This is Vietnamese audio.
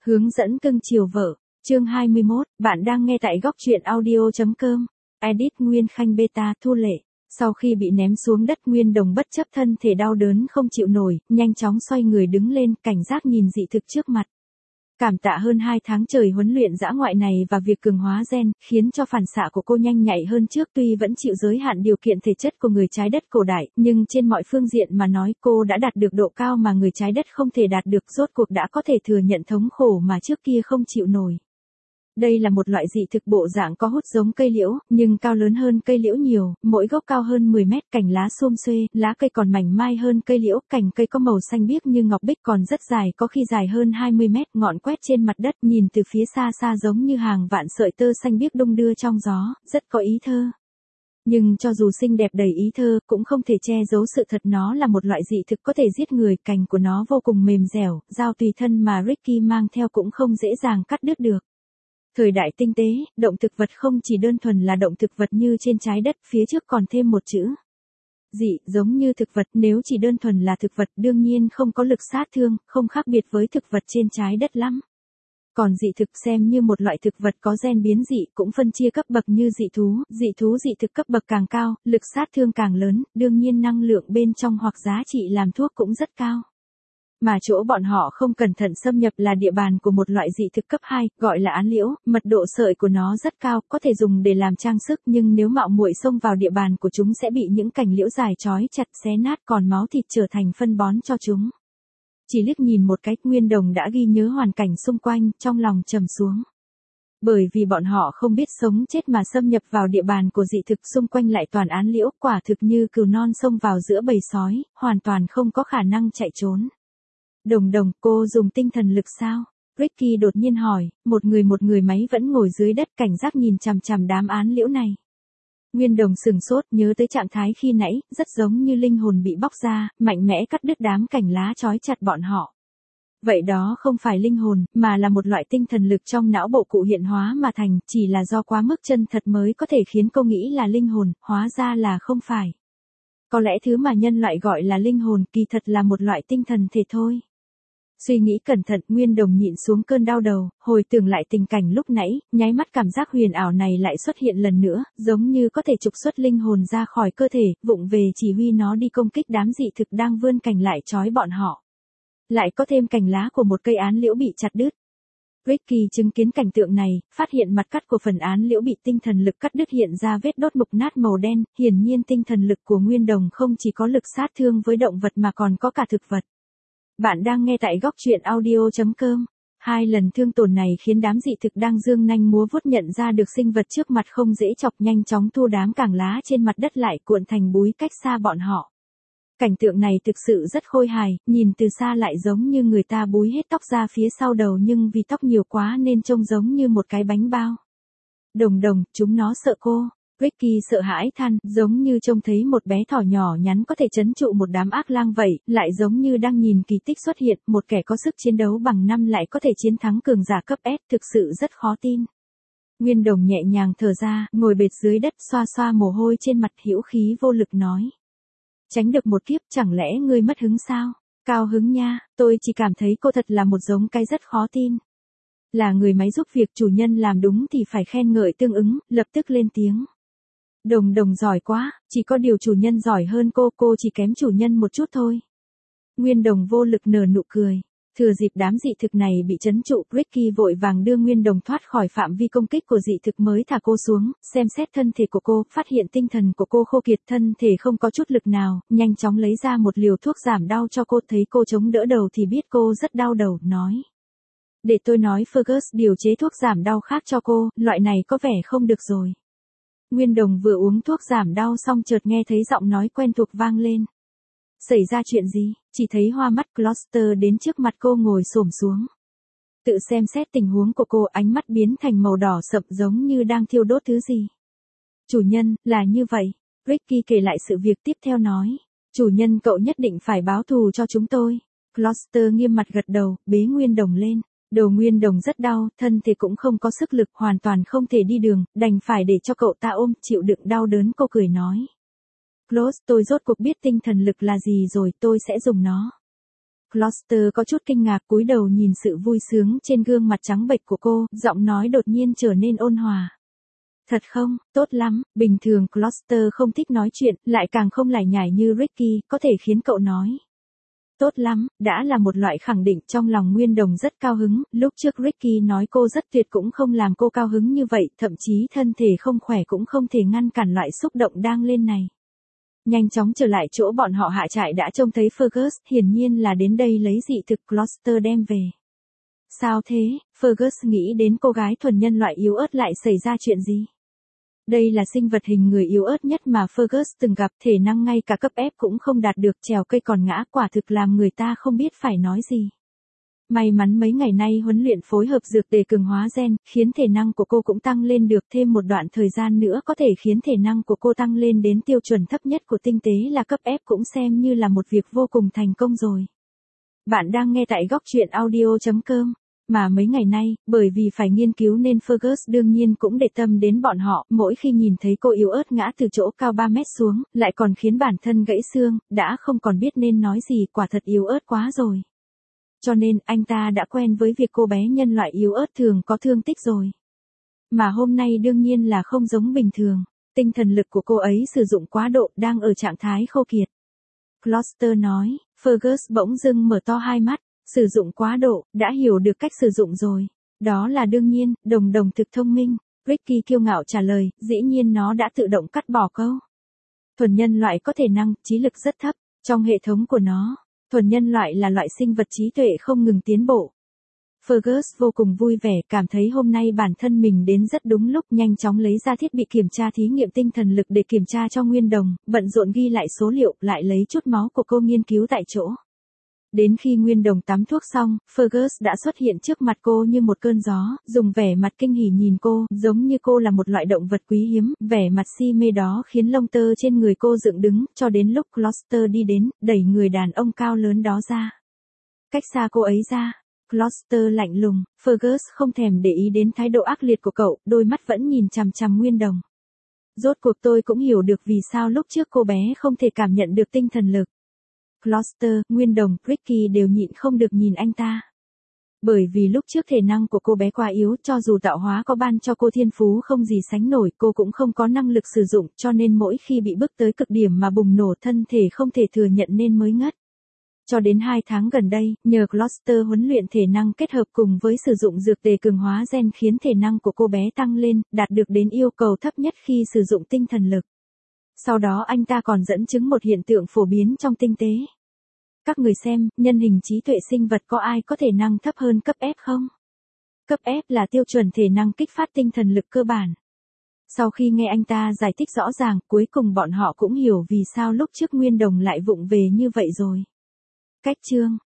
Hướng dẫn cưng chiều vợ. Chương 21, bạn đang nghe tại góc truyện audio.com. Edit Nguyên Khanh Beta Thu Lệ. Sau khi bị ném xuống đất, Nguyên Đồng bất chấp thân thể đau đớn không chịu nổi, nhanh chóng xoay người đứng lên, cảnh giác nhìn dị thực trước mặt. Cảm tạ hơn 2 tháng trời huấn luyện dã ngoại này và việc cường hóa gen, khiến cho phản xạ của cô nhanh nhạy hơn trước. Tuy vẫn chịu giới hạn điều kiện thể chất của người trái đất cổ đại, nhưng trên mọi phương diện mà nói, cô đã đạt được độ cao mà người trái đất không thể đạt được, rốt cuộc đã có thể thừa nhận thống khổ mà trước kia không chịu nổi. Đây là một loại dị thực bộ dạng có hút giống cây liễu, nhưng cao lớn hơn cây liễu nhiều, mỗi gốc cao hơn 10 mét, cành lá xum xuê, lá cây còn mảnh mai hơn cây liễu, cành cây có màu xanh biếc như ngọc bích, còn rất dài, có khi dài hơn 20 mét, ngọn quét trên mặt đất, nhìn từ phía xa xa giống như hàng vạn sợi tơ xanh biếc đung đưa trong gió, rất có ý thơ. Nhưng cho dù xinh đẹp đầy ý thơ, cũng không thể che giấu sự thật nó là một loại dị thực có thể giết người, cành của nó vô cùng mềm dẻo, dao tùy thân mà Ricky mang theo cũng không dễ dàng cắt đứt được. Thời đại tinh tế, động thực vật không chỉ đơn thuần là động thực vật như trên trái đất, phía trước còn thêm một chữ. Dị, giống như thực vật, nếu chỉ đơn thuần là thực vật đương nhiên không có lực sát thương, không khác biệt với thực vật trên trái đất lắm. Còn dị thực xem như một loại thực vật có gen biến dị, cũng phân chia cấp bậc như dị thú, dị thực cấp bậc càng cao, lực sát thương càng lớn, đương nhiên năng lượng bên trong hoặc giá trị làm thuốc cũng rất cao. Mà chỗ bọn họ không cẩn thận xâm nhập là địa bàn của một loại dị thực cấp 2, gọi là án liễu, mật độ sợi của nó rất cao, có thể dùng để làm trang sức, nhưng nếu mạo muội xông vào địa bàn của chúng sẽ bị những cành liễu dài trói chặt xé nát, còn máu thịt trở thành phân bón cho chúng. Chỉ liếc nhìn một cái, Nguyên Đồng đã ghi nhớ hoàn cảnh xung quanh, trong lòng trầm xuống. Bởi vì bọn họ không biết sống chết mà xâm nhập vào địa bàn của dị thực, xung quanh lại toàn án liễu, quả thực như cừu non xông vào giữa bầy sói, hoàn toàn không có khả năng chạy trốn. Đồng, cô dùng tinh thần lực sao? Ricky đột nhiên hỏi, một người máy vẫn ngồi dưới đất cảnh giác nhìn chằm chằm đám án liễu này. Nguyên Đồng sừng sốt, nhớ tới trạng thái khi nãy, rất giống như linh hồn bị bóc ra, mạnh mẽ cắt đứt đám cành lá trói chặt bọn họ. Vậy đó không phải linh hồn, mà là một loại tinh thần lực trong não bộ cụ hiện hóa mà thành, chỉ là do quá mức chân thật mới có thể khiến cô nghĩ là linh hồn, hóa ra là không phải. Có lẽ thứ mà nhân loại gọi là linh hồn kỳ thật là một loại tinh thần thể thôi. Suy nghĩ cẩn thận, Nguyên Đồng nhịn xuống cơn đau đầu, hồi tưởng lại tình cảnh lúc nãy, nháy mắt cảm giác huyền ảo này lại xuất hiện lần nữa, giống như có thể trục xuất linh hồn ra khỏi cơ thể, vụng về chỉ huy nó đi công kích đám dị thực đang vươn cành lại trói bọn họ. Lại có thêm cành lá của một cây án liễu bị chặt đứt. Ricky chứng kiến cảnh tượng này, phát hiện mặt cắt của phần án liễu bị tinh thần lực cắt đứt hiện ra vết đốt mục nát màu đen, hiển nhiên tinh thần lực của Nguyên Đồng không chỉ có lực sát thương với động vật mà còn có cả thực vật. Bạn đang nghe tại góc truyện audio.com. 2 lần thương tổn này khiến đám dị thực đang dương nanh múa vuốt nhận ra được sinh vật trước mặt không dễ chọc, nhanh chóng thu đám cành lá trên mặt đất lại, cuộn thành búi cách xa bọn họ. Cảnh tượng này thực sự rất khôi hài, nhìn từ xa lại giống như người ta búi hết tóc ra phía sau đầu, nhưng vì tóc nhiều quá nên trông giống như một cái bánh bao. Đồng, chúng nó sợ cô. Ricky sợ hãi than, giống như trông thấy một bé thỏ nhỏ nhắn có thể trấn trụ một đám ác lang vậy, lại giống như đang nhìn kỳ tích xuất hiện, một kẻ có sức chiến đấu bằng 5 lại có thể chiến thắng cường giả cấp S, thực sự rất khó tin. Nguyên Đồng nhẹ nhàng thở ra, ngồi bệt dưới đất xoa xoa mồ hôi trên mặt, hữu khí vô lực nói. Tránh được một kiếp, chẳng lẽ ngươi mất hứng sao? Cao hứng nha, tôi chỉ cảm thấy cô thật là một giống cái rất khó tin. Là người máy giúp việc, chủ nhân làm đúng thì phải khen ngợi tương ứng, lập tức lên tiếng. Đồng giỏi quá, chỉ có điều chủ nhân giỏi hơn cô chỉ kém chủ nhân một chút thôi. Nguyên Đồng vô lực nở nụ cười. Thừa dịp đám dị thực này bị trấn trụ, Ricky vội vàng đưa Nguyên Đồng thoát khỏi phạm vi công kích của dị thực mới thả cô xuống, xem xét thân thể của cô, phát hiện tinh thần của cô khô kiệt, thân thể không có chút lực nào, nhanh chóng lấy ra một liều thuốc giảm đau cho cô, thấy cô chống đỡ đầu thì biết cô rất đau đầu, nói. Để tôi nói Fergus điều chế thuốc giảm đau khác cho cô, loại này có vẻ không được rồi. Nguyên Đồng vừa uống thuốc giảm đau xong chợt nghe thấy giọng nói quen thuộc vang lên. Xảy ra chuyện gì? Chỉ thấy hoa mắt Gloucester đến trước mặt cô ngồi xổm xuống. Tự xem xét tình huống của cô, ánh mắt biến thành màu đỏ sậm giống như đang thiêu đốt thứ gì. Chủ nhân, là như vậy. Ricky kể lại sự việc tiếp theo nói. Chủ nhân cậu nhất định phải báo thù cho chúng tôi. Gloucester nghiêm mặt gật đầu, bế Nguyên Đồng lên. Đầu Nguyên Đồng rất đau, thân thể cũng không có sức lực, hoàn toàn không thể đi đường, đành phải để cho cậu ta ôm, chịu đựng đau đớn. Cô cười nói. Close, tôi rốt cuộc biết tinh thần lực là gì rồi, tôi sẽ dùng nó. Gloucester có chút kinh ngạc cúi đầu nhìn sự vui sướng trên gương mặt trắng bệch của cô, giọng nói đột nhiên trở nên ôn hòa. Thật không, tốt lắm, bình thường Gloucester không thích nói chuyện, lại càng không lải nhải như Ricky, có thể khiến cậu nói. Tốt lắm, đã là một loại khẳng định trong lòng Nguyên Đồng rất cao hứng, lúc trước Ricky nói cô rất tuyệt cũng không làm cô cao hứng như vậy, thậm chí thân thể không khỏe cũng không thể ngăn cản loại xúc động đang lên này. Nhanh chóng trở lại chỗ bọn họ hạ trại đã trông thấy Fergus, hiển nhiên là đến đây lấy dị thực Gloucester đem về. Sao thế, Fergus nghĩ đến cô gái thuần nhân loại yếu ớt lại xảy ra chuyện gì? Đây là sinh vật hình người yếu ớt nhất mà Fergus từng gặp, thể năng ngay cả cấp F cũng không đạt được, trèo cây còn ngã, quả thực làm người ta không biết phải nói gì. May mắn mấy ngày nay huấn luyện phối hợp dược để cường hóa gen, khiến thể năng của cô cũng tăng lên được, thêm một đoạn thời gian nữa có thể khiến thể năng của cô tăng lên đến tiêu chuẩn thấp nhất của tinh tế là cấp F cũng xem như là một việc vô cùng thành công rồi. Bạn đang nghe tại góc truyện audio.com. Mà mấy ngày nay, bởi vì phải nghiên cứu nên Fergus đương nhiên cũng để tâm đến bọn họ, mỗi khi nhìn thấy cô yếu ớt ngã từ chỗ cao 3 mét xuống, lại còn khiến bản thân gãy xương, đã không còn biết nên nói gì, quả thật yếu ớt quá rồi. Cho nên, anh ta đã quen với việc cô bé nhân loại yếu ớt thường có thương tích rồi. Mà hôm nay đương nhiên là không giống bình thường, tinh thần lực của cô ấy sử dụng quá độ, đang ở trạng thái khô kiệt. Gloucester nói, Fergus bỗng dưng mở to hai mắt. Sử dụng quá độ, đã hiểu được cách sử dụng rồi. Đó là đương nhiên, đồng thực thông minh. Ricky kiêu ngạo trả lời, dĩ nhiên nó đã tự động cắt bỏ câu. Thuần nhân loại có thể năng, trí lực rất thấp. Trong hệ thống của nó, thuần nhân loại là loại sinh vật trí tuệ không ngừng tiến bộ. Fergus vô cùng vui vẻ, cảm thấy hôm nay bản thân mình đến rất đúng lúc, nhanh chóng lấy ra thiết bị kiểm tra thí nghiệm tinh thần lực để kiểm tra cho Nguyên Đồng, bận rộn ghi lại số liệu, lại lấy chút máu của cô nghiên cứu tại chỗ. Đến khi Nguyên Đồng tắm thuốc xong, Fergus đã xuất hiện trước mặt cô như một cơn gió, dùng vẻ mặt kinh hỉ nhìn cô, giống như cô là một loại động vật quý hiếm, vẻ mặt si mê đó khiến lông tơ trên người cô dựng đứng, cho đến lúc Gloucester đi đến, đẩy người đàn ông cao lớn đó ra. Cách xa cô ấy ra, Gloucester lạnh lùng, Fergus không thèm để ý đến thái độ ác liệt của cậu, đôi mắt vẫn nhìn chằm chằm Nguyên Đồng. Rốt cuộc tôi cũng hiểu được vì sao lúc trước cô bé không thể cảm nhận được tinh thần lực. Gloucester, Nguyên Đồng, Ricky đều nhịn không được nhìn anh ta. Bởi vì lúc trước thể năng của cô bé quá yếu, cho dù tạo hóa có ban cho cô thiên phú không gì sánh nổi, cô cũng không có năng lực sử dụng, cho nên mỗi khi bị bước tới cực điểm mà bùng nổ, thân thể không thể thừa nhận nên mới ngất. Cho đến 2 tháng gần đây, nhờ Gloucester huấn luyện thể năng kết hợp cùng với sử dụng dược tề cường hóa gen khiến thể năng của cô bé tăng lên, đạt được đến yêu cầu thấp nhất khi sử dụng tinh thần lực. Sau đó anh ta còn dẫn chứng một hiện tượng phổ biến trong tinh tế. Các người xem, nhân hình trí tuệ sinh vật có ai có thể năng thấp hơn cấp F không? Cấp F là tiêu chuẩn thể năng kích phát tinh thần lực cơ bản. Sau khi nghe anh ta giải thích rõ ràng, cuối cùng bọn họ cũng hiểu vì sao lúc trước Nguyên Đồng lại vụng về như vậy rồi. Cách chương